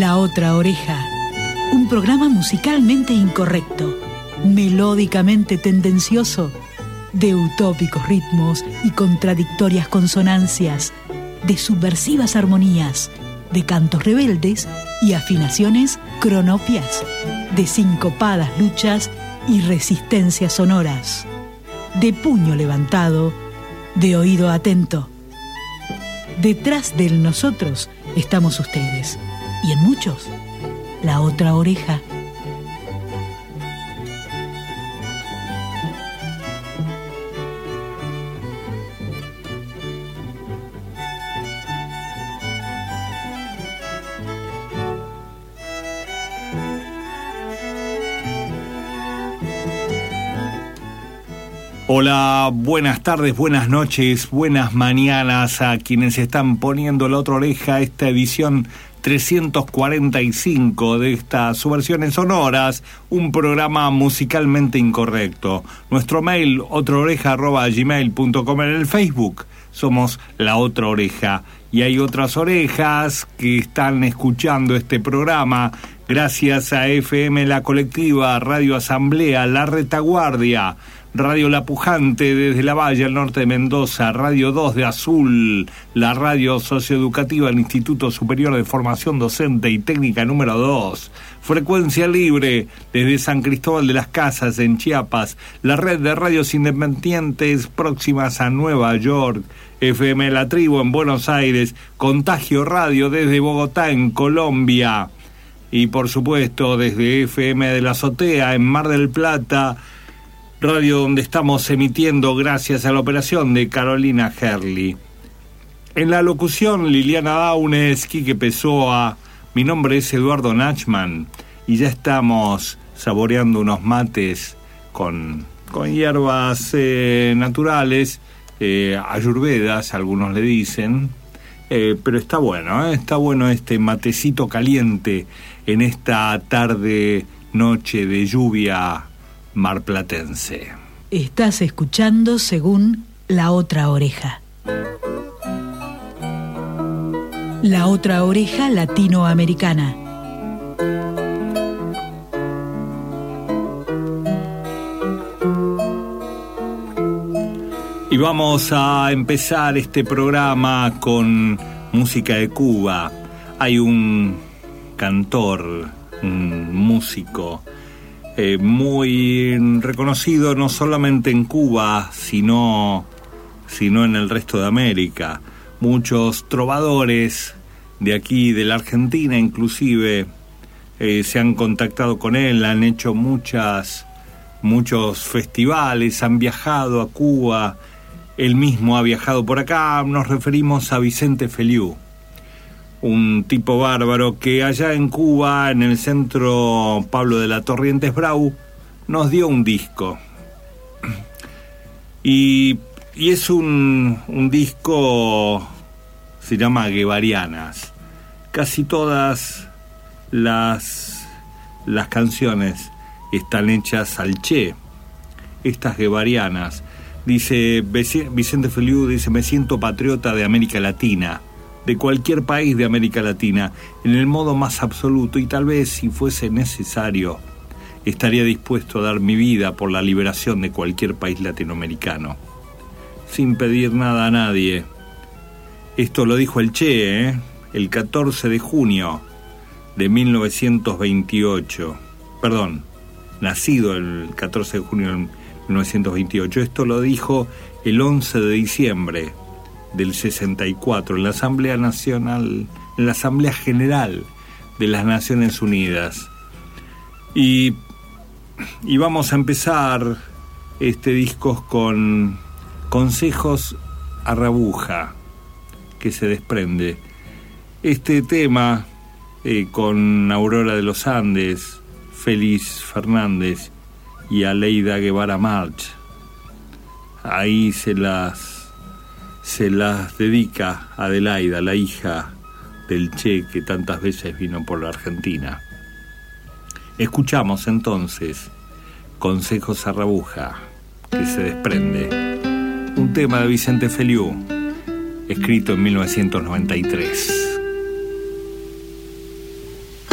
La Otra Oreja, un programa musicalmente incorrecto, melódicamente tendencioso, de utópicos ritmos y contradictorias consonancias, de subversivas armonías, de cantos rebeldes y afinaciones cronopias, de sincopadas luchas y resistencias sonoras, de puño levantado, de oído atento. Detrás del nosotros estamos ustedes, y en muchos, la otra oreja. Hola, buenas tardes, buenas noches, buenas mañanas a quienes están poniendo la otra oreja, esta edición 345 de estas subversiones sonoras, un programa musicalmente incorrecto. Nuestro mail, otraoreja@gmail.com, en el Facebook somos La Otra Oreja. Y hay otras orejas que están escuchando este programa gracias a FM La Colectiva, Radio Asamblea, La Retaguardia, Radio La Pujante desde La Valle, al norte de Mendoza, Radio 2 de Azul, la radio socioeducativa del Instituto Superior de Formación Docente y Técnica número 2, Frecuencia Libre desde San Cristóbal de las Casas en Chiapas, la red de radios independientes próximas a Nueva York, FM La Tribu en Buenos Aires, Contagio Radio desde Bogotá en Colombia y por supuesto desde FM de la Azotea en Mar del Plata, radio donde estamos emitiendo gracias a la operación de Carolina Herli. En la locución, Liliana Daunes, Quique Pessoa, mi nombre es Eduardo Nachman y ya estamos saboreando unos mates con hierbas naturales, ayurvedas, algunos le dicen, pero está bueno este matecito caliente en esta tarde, noche de lluvia marplatense. Estás escuchando según La Otra Oreja. La Otra Oreja latinoamericana. Y vamos a empezar este programa con música de Cuba. Hay un cantor, un músico muy reconocido no solamente en Cuba, sino en el resto de América. Muchos trovadores de aquí, de la Argentina inclusive, se han contactado con él, han hecho muchos festivales, han viajado a Cuba, él mismo ha viajado por acá. Nos referimos a Vicente Feliú, un tipo bárbaro que allá en Cuba, en el centro Pablo de la Torrientes Brau, nos dio un disco. Y es un disco, se llama Guevarianas. Casi todas las canciones están hechas al Che, estas guevarianas. Dice Vicente Feliú, dice: me siento patriota de América Latina, de cualquier país de América Latina, en el modo más absoluto, y tal vez, si fuese necesario, estaría dispuesto a dar mi vida por la liberación de cualquier país latinoamericano, sin pedir nada a nadie. Esto lo dijo el Che, el 14 de junio de 1928. Perdón, nacido el 14 de junio de 1928. Esto lo dijo el 11 de diciembre del 64 en la Asamblea Nacional, en la Asamblea General de las Naciones Unidas. Y vamos a empezar este disco con Consejos a Rabuja, que se desprende. Este tema con Aurora de los Andes, Félix Fernández y Aleida Guevara March. Ahí se las dedica a Adelaida, la hija del Che que tantas veces vino por la Argentina. Escuchamos entonces Consejos a Rabuja, que se desprende, un tema de Vicente Feliú, escrito en 1993.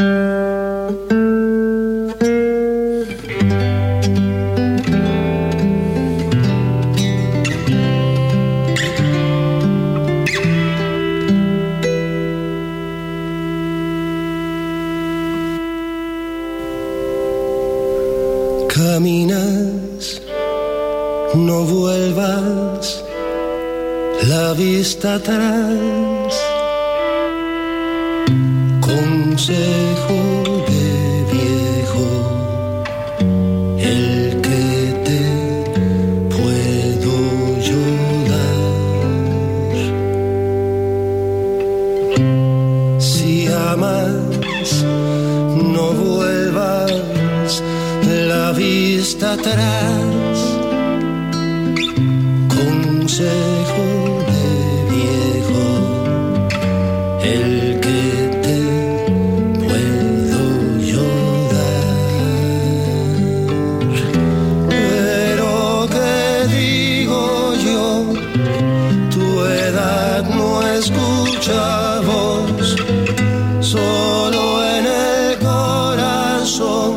vuelvas la vista atrás. Consejo de viejo, el que te puedo yo dar. Si amas, no vuelvas la vista atrás. Consejo de viejo, el que te puedo yo dar. Pero ¿qué digo yo? Tu edad no escucha voz, solo en el corazón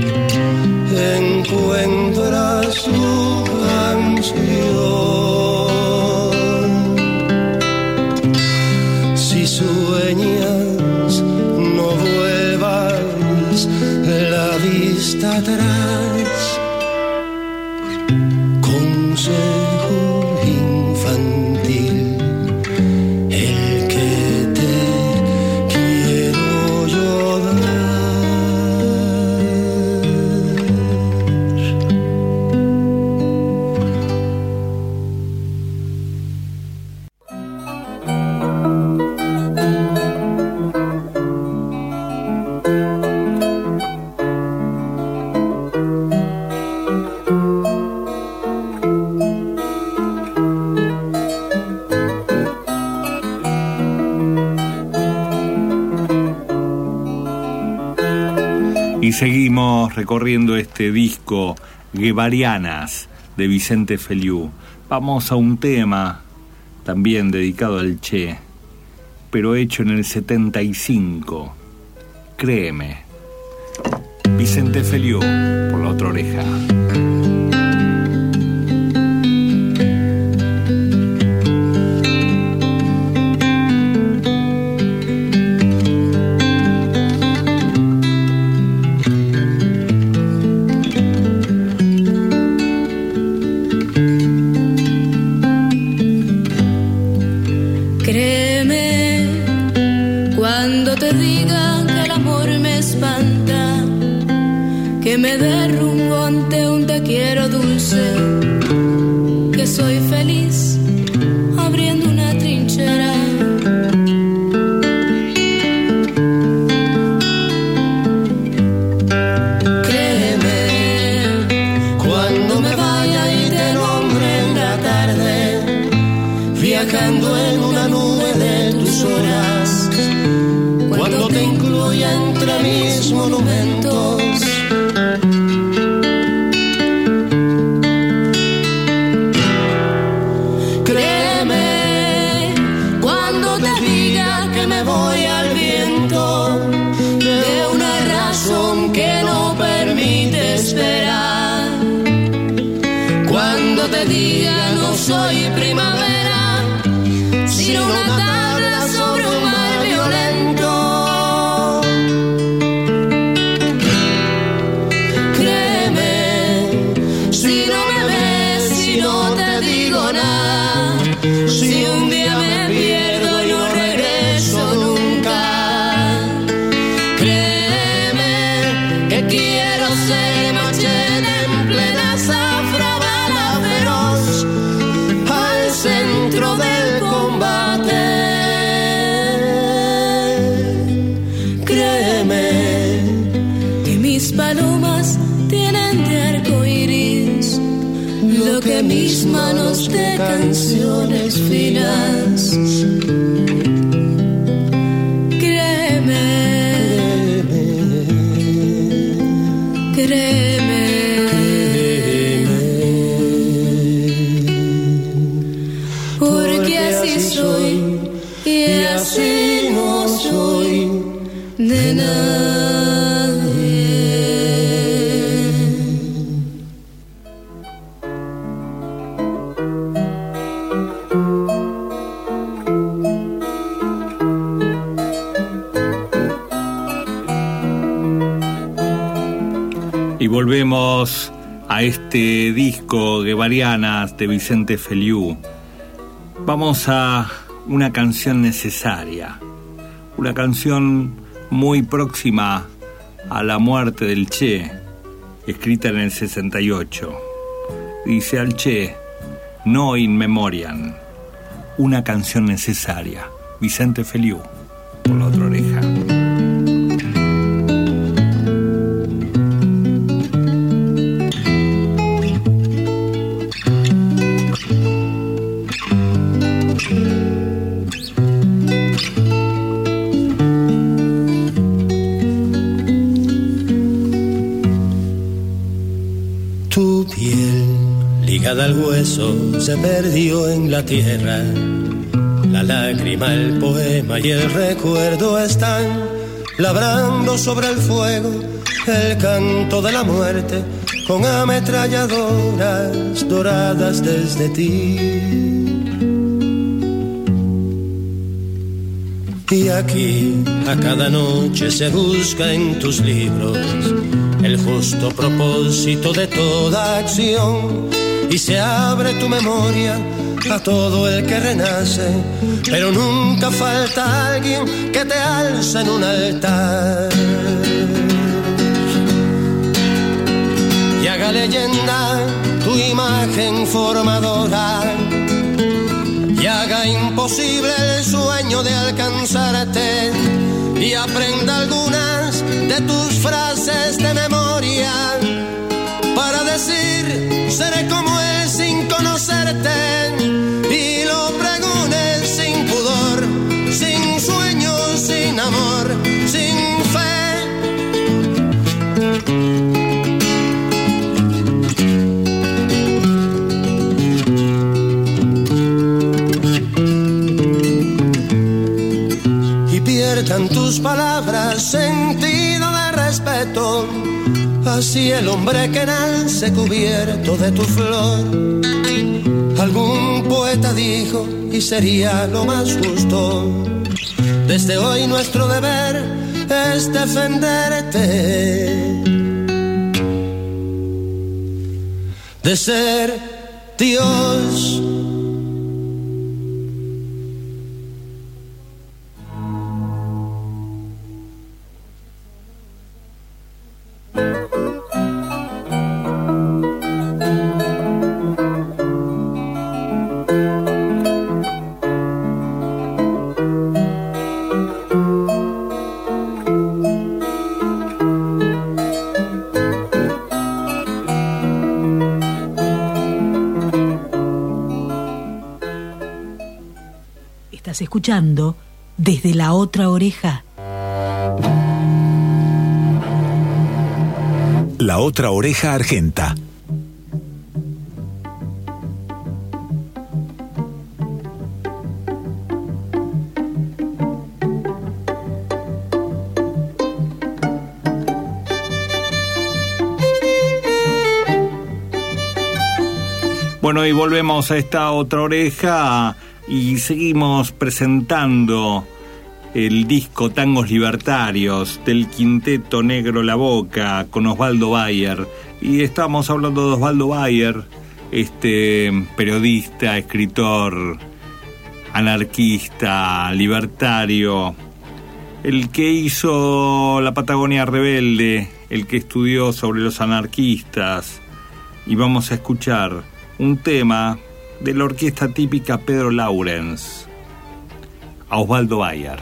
encuentras tu canción. Si sueñas, no vuelvas la vista atrás. Consejo infantil, el que te quiero yo dar. Y seguimos recorriendo este disco Guevarianas de Vicente Feliú. Vamos a un tema también dedicado al Che, pero hecho en el 75. Créeme. Vicente Feliú, por la otra oreja. Me derrumbo ante un te quiero dulce, que soy feliz abriendo una trinchera. Créeme, cuando me vaya y te nombre en la tarde, viajando en una nube de tus horas, cuando te incluya entre mis monumentos. Te diga no soy primavera, sino una tabla sobre un mar violento. Créeme, si no me ves, si no te digo nada, si un día me pierdo y no regreso nunca. Créeme que quiero ser machete en plena zafra, centro del combate. Créeme que mis palomas tienen de arco iris lo que mis manos de canciones finas. Créeme, créeme. Porque así soy y así no soy de nadie. Y volvemos a este disco Guevarianas de Vicente Feliú. Vamos a una canción necesaria, una canción muy próxima a la muerte del Che, escrita en el 68. Dice al Che, no in memoriam, una canción necesaria. Vicente Feliú, por La Otra Oreja. Tu piel, ligada al hueso, se perdió en la tierra. La lágrima, el poema y el recuerdo están labrando sobre el fuego el canto de la muerte con ametralladoras doradas desde ti. Y aquí a cada noche se busca en tus libros el justo propósito de toda acción y se abre tu memoria a todo el que renace, pero nunca falta alguien que te alza en un altar y haga leyenda tu imagen formadora y haga imposible el sueño de alcanzarte y aprenda algunas de tus frases de memoria para decir seré como él sin conocerte y lo pregones sin pudor, sin sueños, sin amor, sin fe. Y pierdan tus palabras sentido de respeto. Así el hombre que nace cubierto de tu flor. Algún poeta dijo, y sería lo más justo, desde hoy nuestro deber es defenderte de ser Dios. Estás escuchando Desde la Otra Oreja. La Otra Oreja Argenta. Bueno, y volvemos a esta Otra Oreja y seguimos presentando el disco Tangos Libertarios del Quinteto Negro La Boca con Osvaldo Bayer. Y estamos hablando de Osvaldo Bayer, este periodista, escritor, anarquista, libertario, el que hizo La Patagonia Rebelde, el que estudió sobre los anarquistas. Y vamos a escuchar un tema de la orquesta típica Pedro Laurens, a Osvaldo Bayer.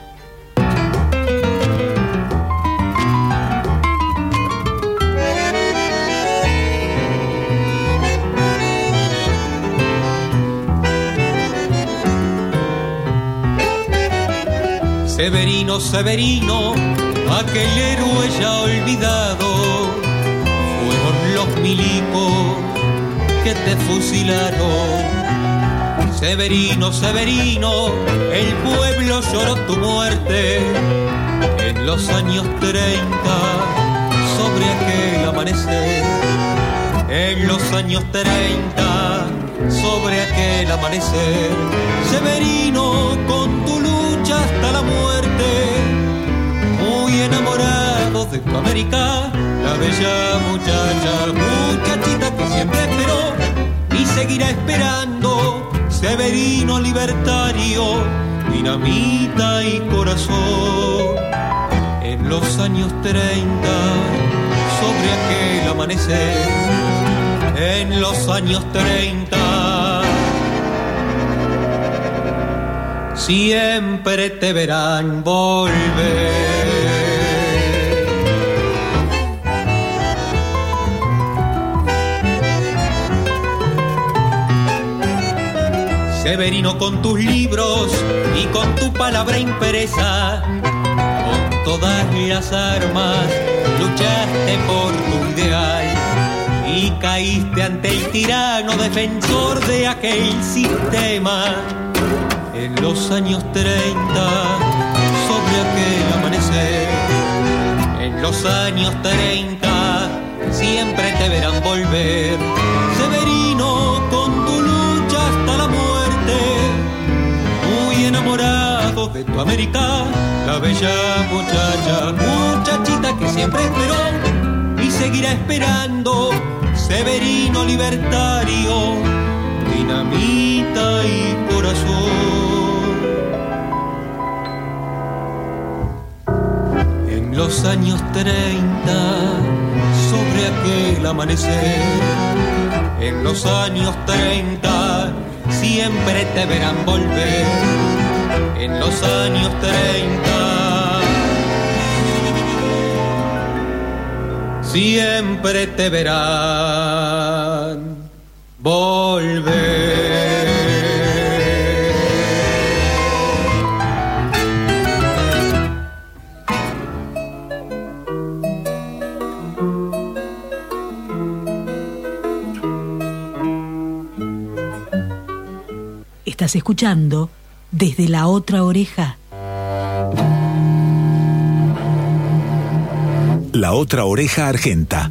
Severino, Severino, aquel héroe ya olvidado, fueron los milicos que te fusilaron. Severino, Severino, el pueblo lloró tu muerte en los años 30 sobre aquel amanecer. En los años 30 sobre aquel amanecer. Severino, con tu lucha hasta la muerte, muy enamorado de tu América, la bella muchachita que siempre esperó y seguirá esperando. Severino libertario, dinamita y corazón. En los años 30, sobre aquel amanecer, en los años 30, siempre te verán volver. Severino, con tus libros y con tu palabra impresa, con todas las armas, luchaste por tu ideal y caíste ante el tirano defensor de aquel sistema. En los años 30, sobre aquel amanecer, en los años 30, siempre te verán volver. Severino, con tu lucha hasta la muerte, muy enamorado de tu América, la bella muchachita que siempre esperó y seguirá esperando. Severino libertario, dinamita y corazón. En los años 30, sobre aquel amanecer, en los años 30, siempre te verán volver. En los años 30, siempre te verán volver. Estás escuchando Desde la Otra Oreja. La Otra Oreja Argenta.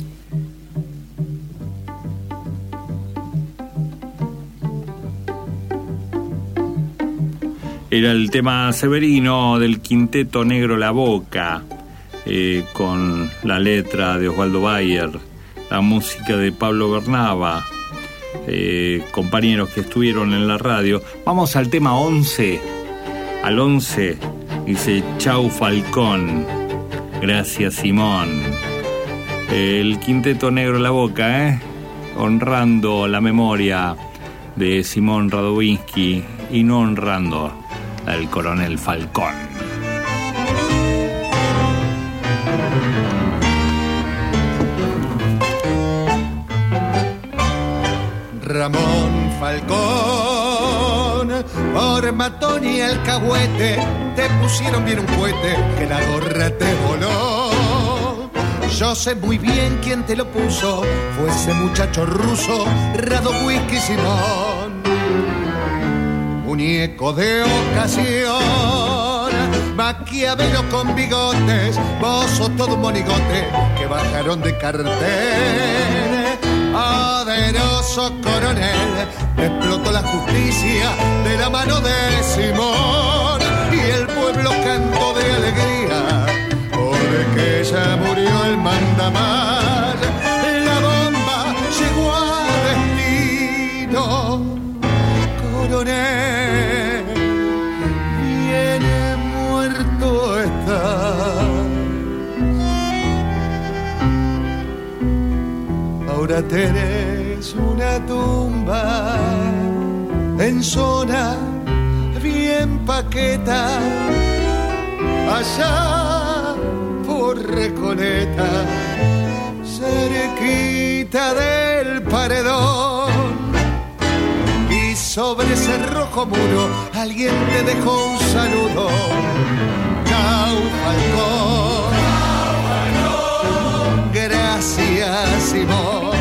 Era el tema Severino del Quinteto Negro La Boca, con la letra de Osvaldo Bayer, la música de Pablo Bernaba, compañeros que estuvieron en la radio. Vamos al tema 11. Al 11 dice Chau Falcón, gracias Simón. El Quinteto Negro La Boca, honrando la memoria de Simón Radovinsky y no honrando al coronel Falcón. Ramón Falcón, por matón y alcahuete, te pusieron bien un cohete que la gorra te voló. Yo sé muy bien quién te lo puso, fue ese muchacho ruso, Radovinsky Simón. Muñeco de ocasión, Maquiavelo con bigotes, vos sos todo un monigote que bajaron de cartel. Poderoso coronel, explotó la justicia de la mano de Simón y el pueblo cantó de alegría porque ya murió el mandamás. La bomba llegó a destino, coronel, viene muerto está. Ahora tenés una tumba en zona bien paqueta, allá por Recoleta, cerquita del paredón. Y sobre ese rojo muro alguien te dejó un saludo. Chau Falcón, gracias Simón.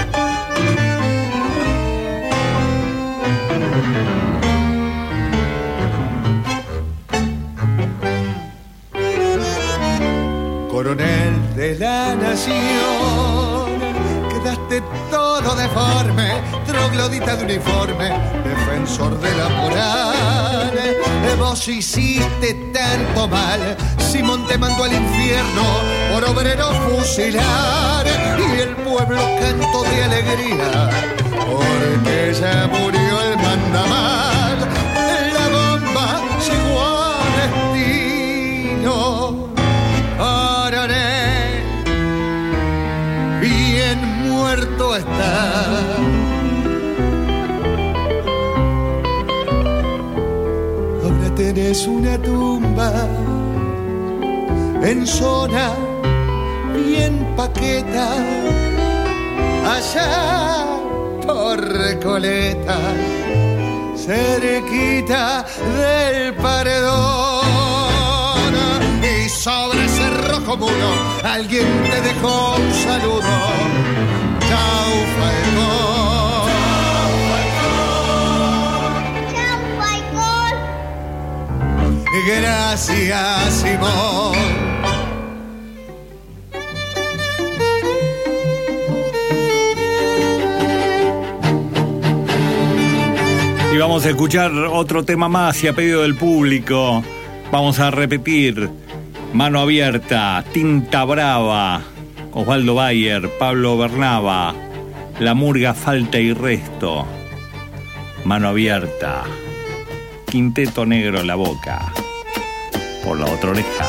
Coronel de la nación, quedaste todo deforme, troglodita de uniforme, defensor de la moral. Vos hiciste tanto mal, Simón te mandó al infierno por obrero fusilar, y el pueblo cantó de alegría porque ya murió el mandamás. La bomba llegó al destino. Oraré, bien muerto está. Ahora tenés una tumba en zona bien paqueta, allá por Recoleta, cerquita del paredón. Y sobre ese rojo muro alguien te dejó un saludo. Chau, Falcón. Chau, Falcón. Gracias, Simón. Y vamos a escuchar otro tema más y a pedido del público. Vamos a repetir: Mano Abierta, Tinta Brava, Osvaldo Bayer, Pablo Bernaba, La Murga, Falta y Resto, Mano Abierta, Quinteto Negro, La Boca, por La Otra Oreja.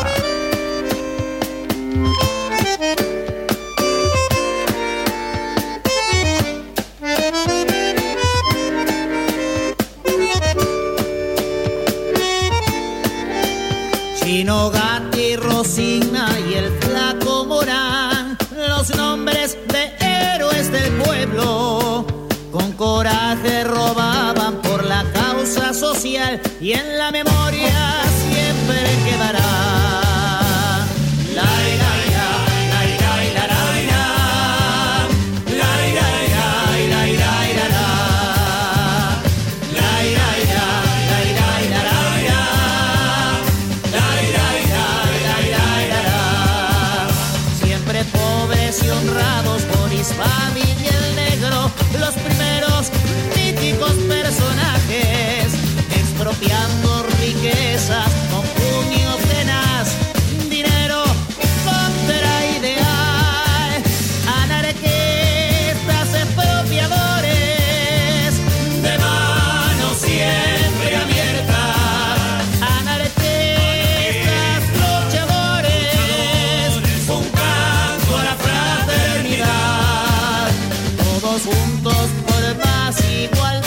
Chino, Gatti, Rosina y el Flaco Morán, los nombres de héroes del pueblo, con coraje robaban por la causa social y en la memoria siempre quedará. Y honrados por Isfami y el Negro, los primeros míticos personajes, expropiando riquezas con puño tenaz, dinero contra ideal, anarquistas expropiadores, de mano siempre abierta, anarquistas luchadores, un canto a la fraternidad, todos juntos por paz y igualdad.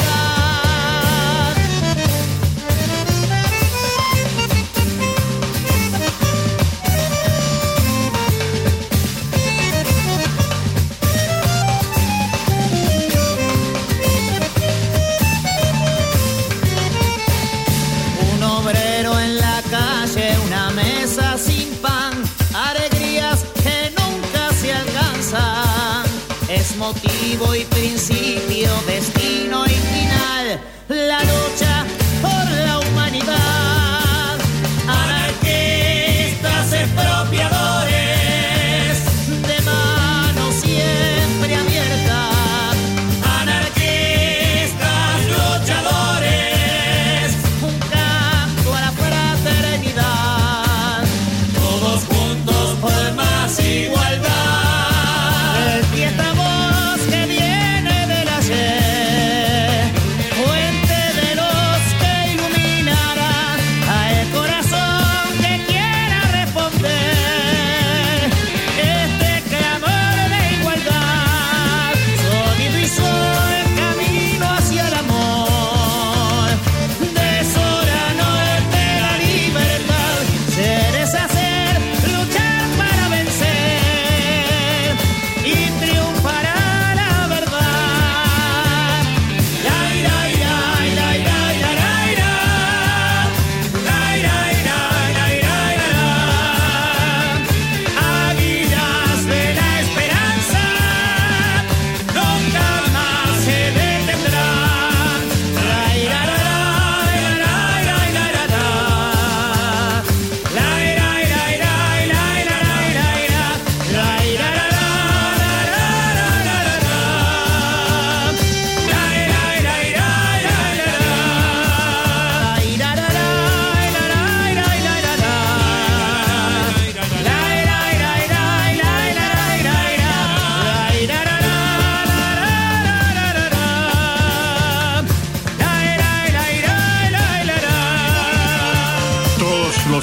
Un obrero en la calle, una mesa sin pan, alegrías que nunca se alcanzan. Es motivo y principio, destino y final, la lucha por la humanidad. Anarquistas expropiadores, de mano siempre abierta, anarquistas luchadores, un canto a la fraternidad, todos juntos por más igualdad. Esta voz que viene del ayer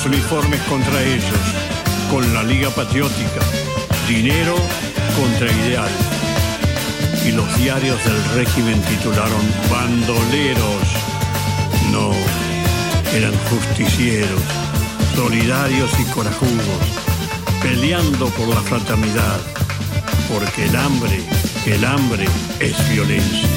uniformes contra ellos, con la Liga Patriótica, dinero contra ideal. Y los diarios del régimen titularon bandoleros. No, eran justicieros, solidarios y corajudos, peleando por la fraternidad, porque el hambre es violencia.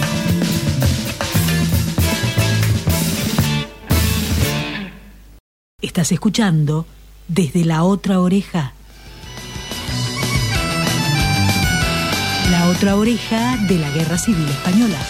Estás escuchando Desde la Otra Oreja. La otra oreja de la Guerra Civil Española.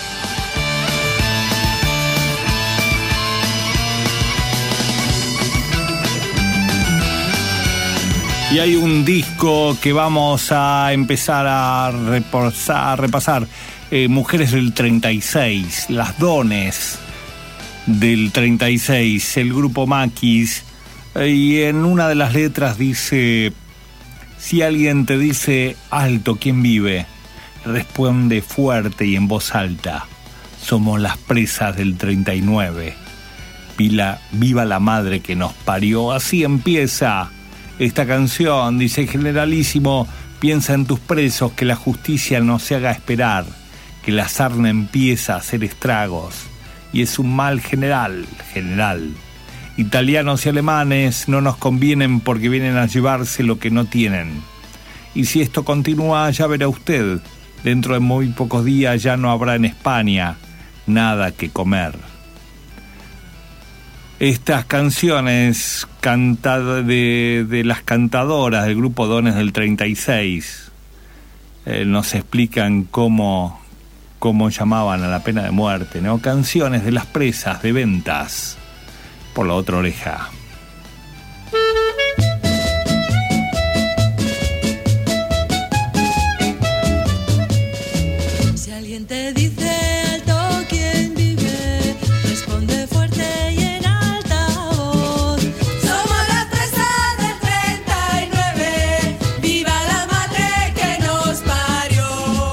Y hay un disco que vamos a empezar a repasar. Mujeres del 36, Las Dones del 36, el grupo Maquis. Y en una de las letras dice: si alguien te dice alto, ¿quién vive? Responde fuerte y en voz alta: somos las presas del 39. Viva la madre que nos parió. Así empieza esta canción. Dice: Generalísimo, piensa en tus presos, que la justicia no se haga esperar, que la sarna empieza a hacer estragos, y es un mal general. Italianos y alemanes no nos convienen porque vienen a llevarse lo que no tienen. Y si esto continúa, ya verá usted, dentro de muy pocos días ya no habrá en España nada que comer. Estas canciones cantadas de las cantadoras del grupo Dones del 36 nos explican cómo llamaban a la pena de muerte, ¿no? Canciones de las presas de Ventas, por la otra oreja. Si alguien te dice alto, ¿quién vive? Responde fuerte y en alta voz: somos las presas del 39. ¡Viva la madre que nos parió!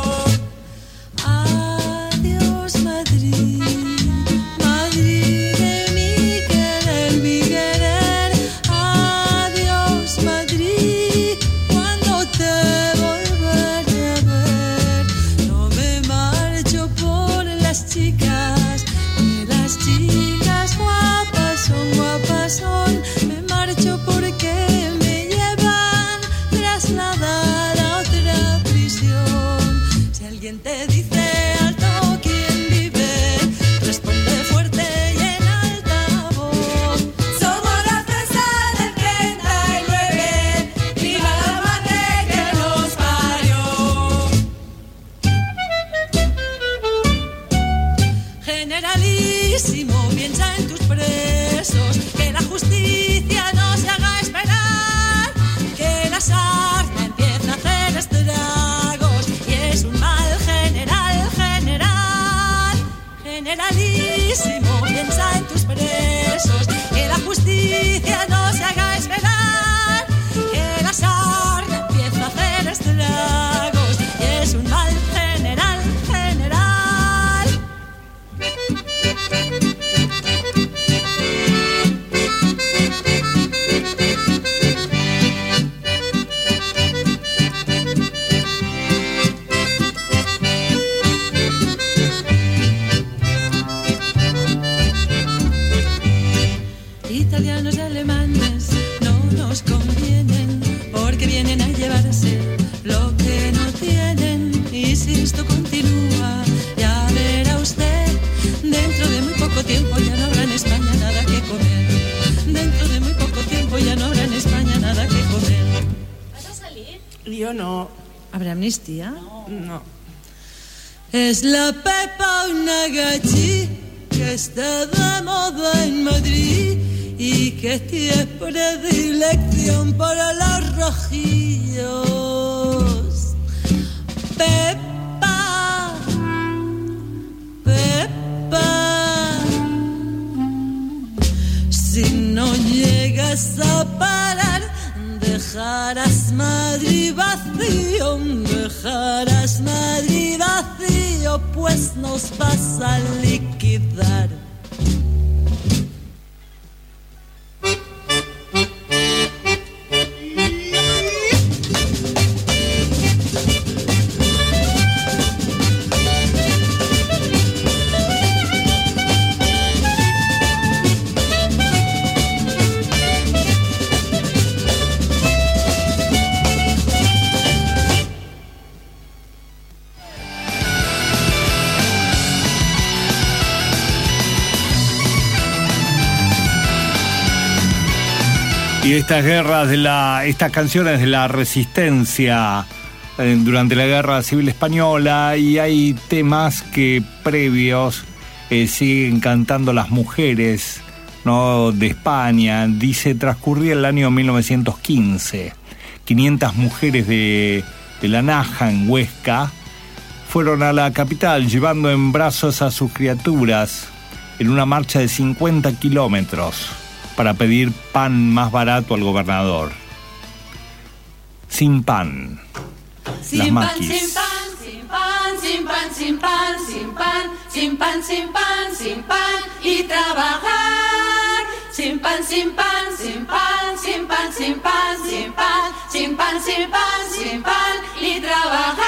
Adiós, Madrid, Madrid de mi querer. Adiós, Madrid, cuando te volveré a ver. No me marcho por las chicas, que las chicas guapas son. Me marcho porque me llevan trasladada a otra prisión. Si alguien te dice alto, ¿quién vive? Responde fuerte y en alta voz: somos las presas del 39. ¡Viva la madre que nos parió! Generalísimo, piensa en tus presos, que la justicia no se haga esperar, que la sarna empieza a hacer estragos, y es un mal general. Generalísimo, piensa en tus presos, que la justicia no se haga esperar, que la sarna empieza a hacer estragos, y es un mal general. Italianos y alemanes no nos convienen porque vienen a llevarse lo que no tienen. Y si esto continúa, ya verá usted, dentro de muy poco tiempo ya no habrá en España nada que comer. Dentro de muy poco tiempo ya no habrá en España nada que comer. ¿Vas a salir? Yo no. ¿Habrá amnistía? No. Es la Pepa, una gachi que está de moda en Madrid y que tiene predilección para los rojillos. Pepa, si no llegas a parar, dejarás Madrid vacío, pues nos vas a liquidar. Y estas canciones de la resistencia durante la Guerra Civil Española, y hay temas que previos siguen cantando las mujeres, ¿no?, de España. Dice: transcurría el año 1915. 500 mujeres de La Naja, en Huesca, fueron a la capital llevando en brazos a sus criaturas en una marcha de 50 kilómetros para pedir pan más barato al gobernador. Sin pan. Las maquis. Sin pan, sin pan, sin pan, sin pan, sin pan, sin pan, sin pan, sin pan y trabajar. Sin pan, sin pan, sin pan, sin pan, sin pan, sin pan, sin pan, sin pan, sin pan y trabajar.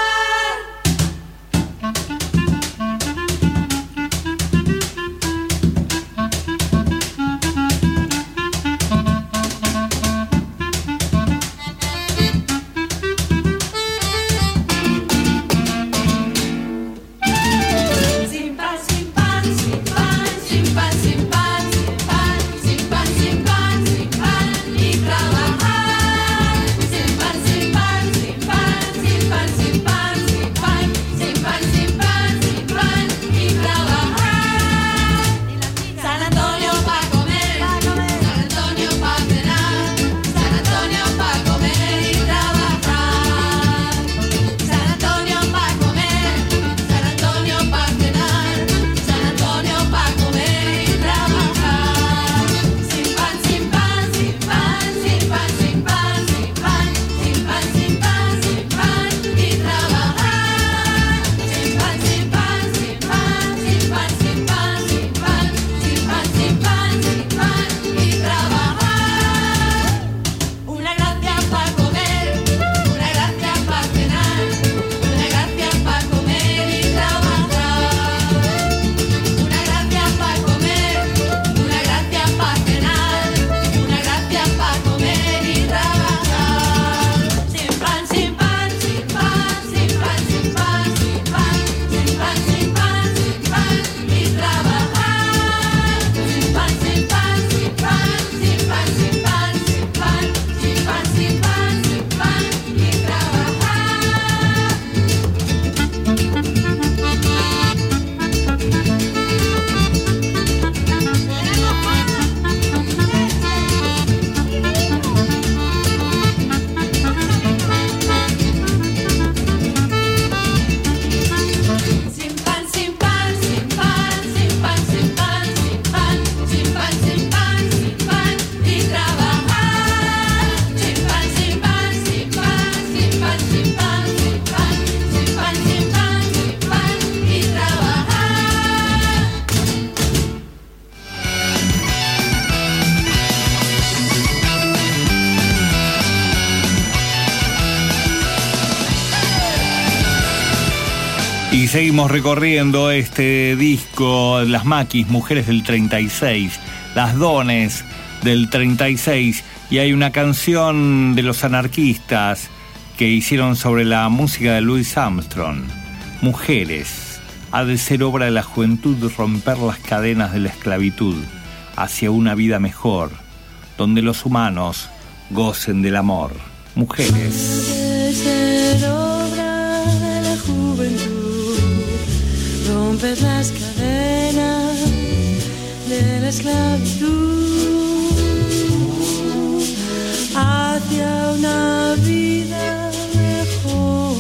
Y seguimos recorriendo este disco, Las Maquis, Mujeres del 36, Las Dones del 36, y hay una canción de los anarquistas que hicieron sobre la música de Louis Armstrong. Mujeres, ha de ser obra de la juventud romper las cadenas de la esclavitud hacia una vida mejor, donde los humanos gocen del amor. Mujeres. Ha de ser obra de la juventud romper las cadenas de la esclavitud hacia una vida mejor,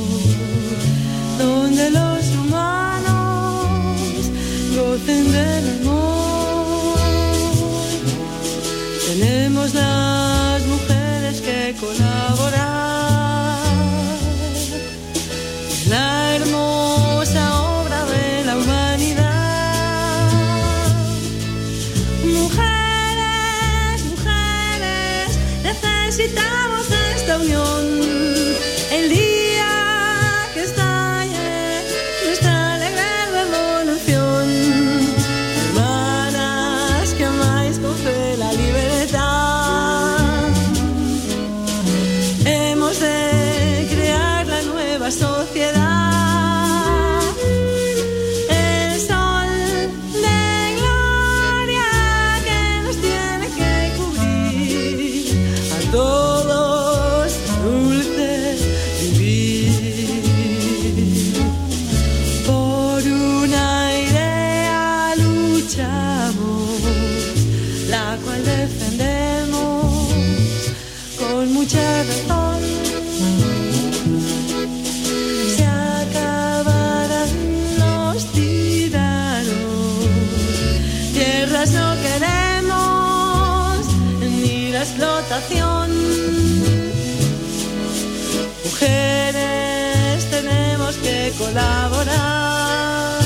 donde los humanos gocen del amor. Tenemos las mujeres que colaborar en la hermosa obra de la humanidad. Mujeres, mujeres, necesitamos esta unión. El día que estalle nuestra alegre revolución. Hermanas que amáis con fe la libertad, hemos de crear la nueva sociedad. El sol de gloria que nos tiene que cubrir explotación. Mujeres, tenemos que colaborar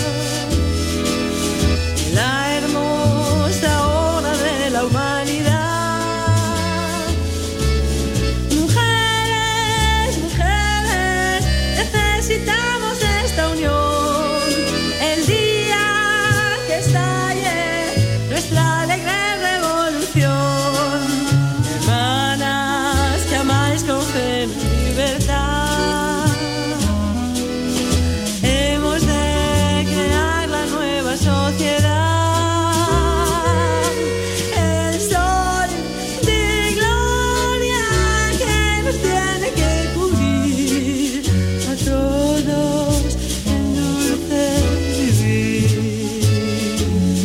en la hermosa obra de la humanidad. Mujeres, mujeres, necesitamos esta unión. El día que estalle nuestra alegre revolución. Hermanas que amáis con fe y libertad, hemos de crear la nueva sociedad. El sol de gloria que nos tiene que cubrir a todos en dulce vivir.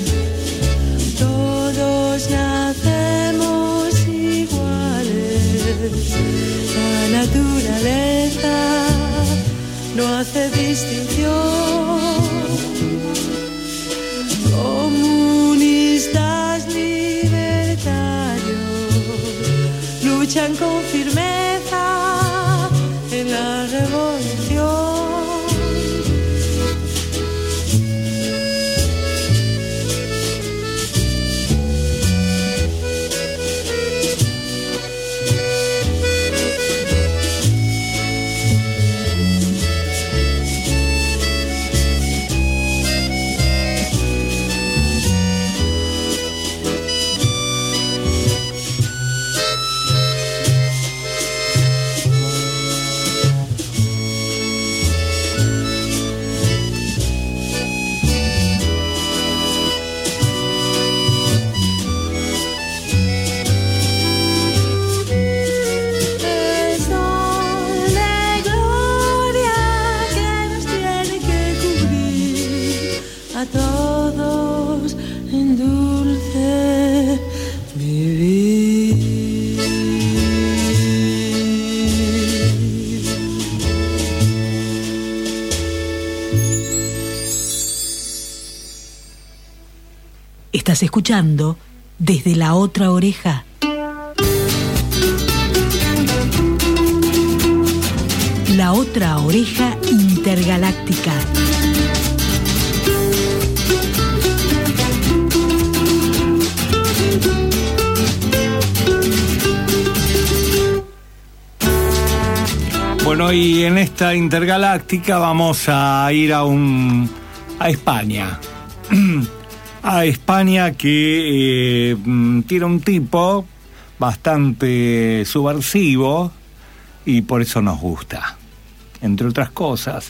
Todos nacemos iguales, la naturaleza no hace distinción. Comunistas libertarios luchan con firmeza en la revolución. El sol de gloria que nos tiene que cubrir a todos en dulce vivir. Estás escuchando Desde la Otra Oreja. La Otra Oreja Intergaláctica. Bueno, y en esta intergaláctica vamos a ir a España. A España, que tiene un tipo bastante subversivo y por eso nos gusta, entre otras cosas.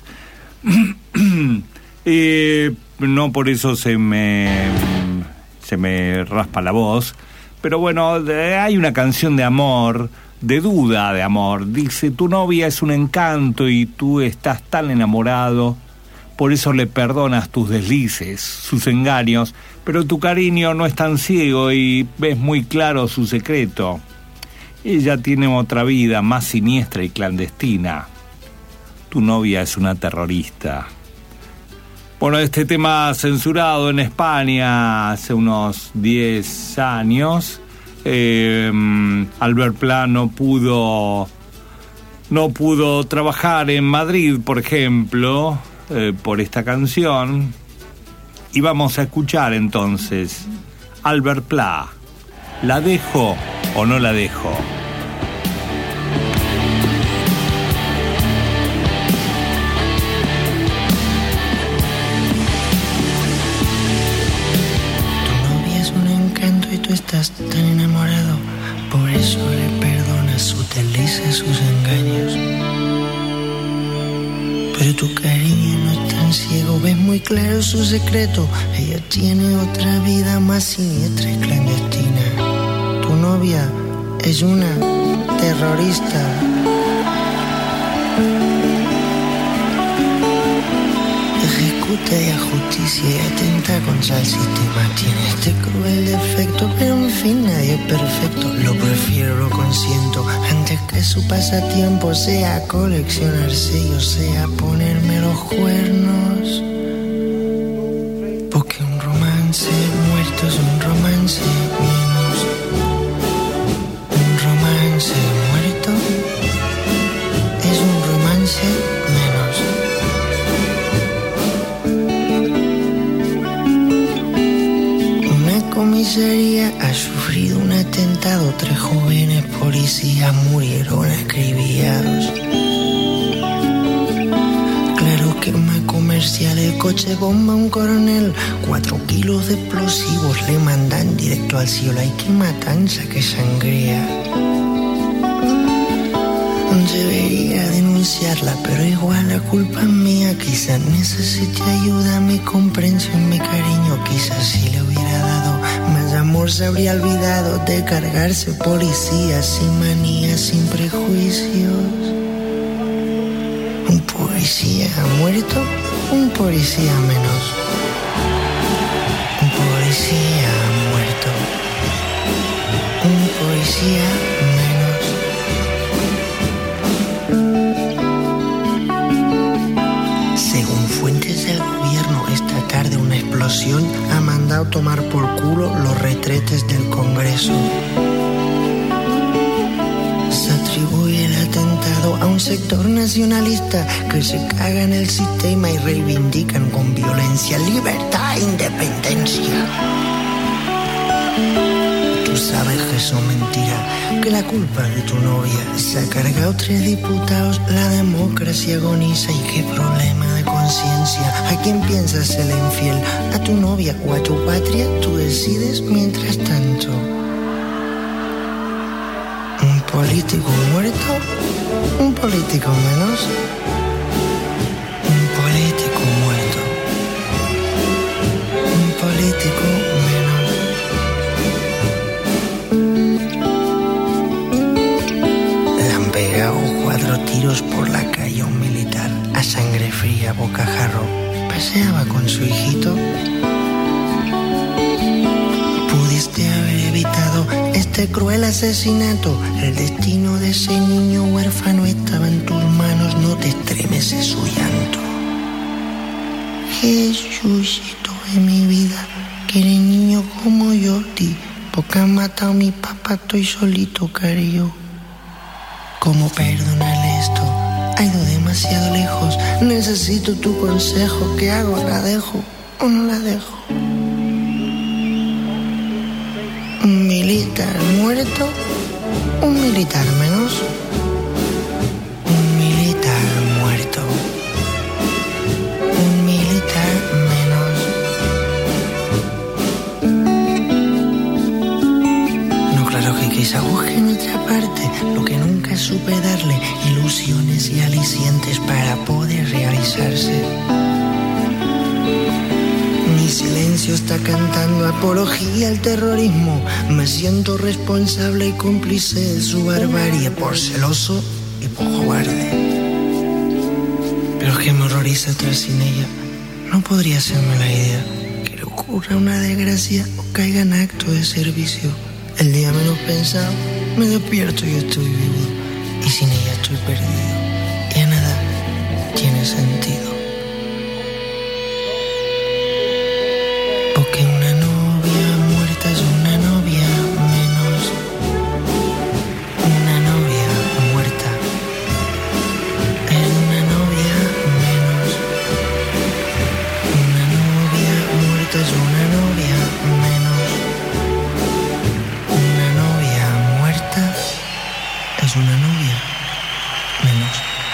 No por eso se me raspa la voz, pero bueno, hay una canción de amor, de duda de amor. Dice: tu novia es un encanto y tú estás tan enamorado, por eso le perdonas tus deslices, sus engaños, pero tu cariño no es tan ciego y ves muy claro su secreto. Ella tiene otra vida más siniestra y clandestina. Tu novia es una terrorista. Bueno, este tema censurado en España hace unos 10 años. Albert Pla no pudo trabajar en Madrid, por ejemplo, por esta canción. Y vamos a escuchar entonces Albert Pla, ¿la dejo o no la dejo? Tú estás tan enamorado, por eso le perdonas sus delicias, sus engaños. Pero tu cariño no es tan ciego, ves muy claro su secreto. Ella tiene otra vida más siniestra y clandestina. Tu novia es una terrorista. Ejecuta y a justicia y atenta contra el sistema. Tiene este cruel defecto, pero en fin nadie es perfecto. Lo prefiero, lo consiento, antes que su pasatiempo sea coleccionar sellos, sea ponerme los cuernos. Porque un romance muerto es un romance menos. comisaría ha sufrido un atentado. 3 jóvenes policías murieron acribillados. Claro, quema comercial, el coche bomba un coronel. 4 kilos de explosivos le mandan directo al cielo. Ay, qué matanza, qué sangría. Debería denunciarla, pero igual la culpa es mía. Quizás necesite ayuda, mi comprensión, mi cariño. Quizás si le hubiera dado más amor se habría olvidado de cargarse policías sin manías, sin prejuicios. Un policía ha muerto, un policía menos. Un policía ha muerto, un policía menos. Según fuentes del gobierno, esta tarde una explosión ha mandado tomar por culo los retretes del Congreso. Se atribuye el atentado a un sector nacionalista que se caga en el sistema y reivindican con violencia libertad e independencia. Tú sabes que eso es mentira, que la culpa es de tu novia. Se ha cargado 3 diputados, la democracia agoniza. Y qué problema de conciencia. ¿A quién piensas ser infiel? ¿A tu novia o a tu patria? Tú decides mientras tanto. Un político muerto, un político menos. Un político muerto, un político menos. Pegado 4 tiros por la calle a un militar, a sangre fría, bocajarro. Paseaba con su hijito. Pudiste haber evitado este cruel asesinato. El destino de ese niño huérfano estaba en tus manos. No te estremeces su llanto. Jesucito de mi vida, que eres niño como yo, ti, porque han matado a mi papá, estoy solito, cariño. ¿Cómo perdonarle esto? Ha ido demasiado lejos. Necesito tu consejo. ¿Qué hago? ¿La dejo o no la dejo? Un militar muerto, un militar menos. Un militar muerto, un militar menos. No, claro que quizá busque en otra parte lo que nunca supe darle, ilusiones y alicientes para poder realizarse. Mi silencio está cantando apología al terrorismo. Me siento responsable y cómplice de su barbarie, por celoso y por cobarde. Pero es que me horroriza estar sin ella. No podría hacerme la idea que le ocurra una desgracia o caiga en acto de servicio. El día menos pensado me despierto y estoy vivo. Y sin ella estoy perdido. Ya nada tiene sentido. Porque una novia muerta es una novia menos. Una novia muerta es una novia menos. Una novia muerta es una novia menos. Una novia muerta es una novia menos.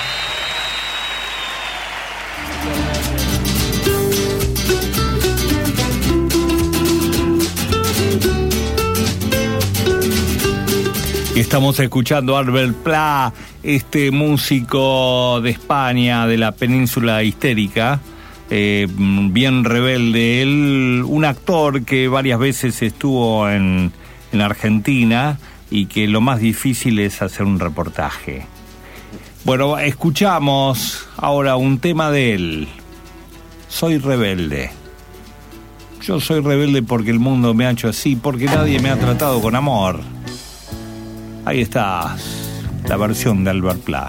Estamos escuchando a Albert Pla, este músico de España, de la península ibérica, bien rebelde. Él, un actor que varias veces estuvo en Argentina y que lo más difícil es hacer un reportaje. Bueno, escuchamos ahora un tema de él. Soy rebelde. Yo soy rebelde porque el mundo me ha hecho así, porque nadie me ha tratado con amor. Ahí está la versión de Albert Pla.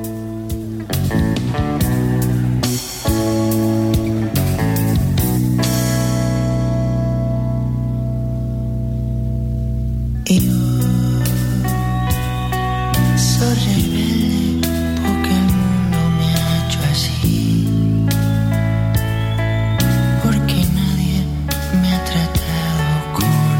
Soy rebelde porque el mundo me ha hecho así, porque nadie me ha tratado con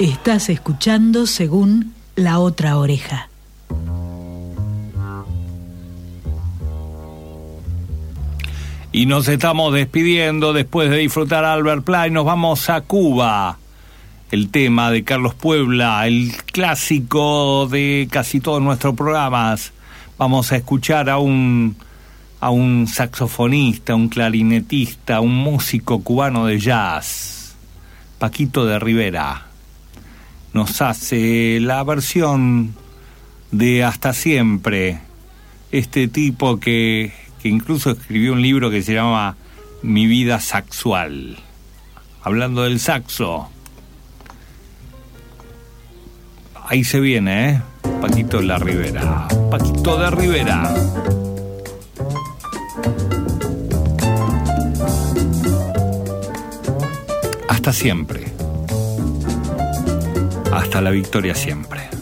Estás escuchando según La Otra Oreja. Y nos estamos despidiendo después de disfrutar a Albert Pla y nos vamos a Cuba. El tema de Carlos Puebla, el clásico de casi todos nuestros programas. Vamos a escuchar a un saxofonista, un clarinetista, un músico cubano de jazz, Paquito de Rivera. Nos hace la versión de Hasta Siempre, este tipo que incluso escribió un libro que se llama Mi Vida Saxual, hablando del saxo. Ahí se viene, Paquito de la Rivera. Paquito de Rivera. Hasta siempre. Hasta la victoria siempre.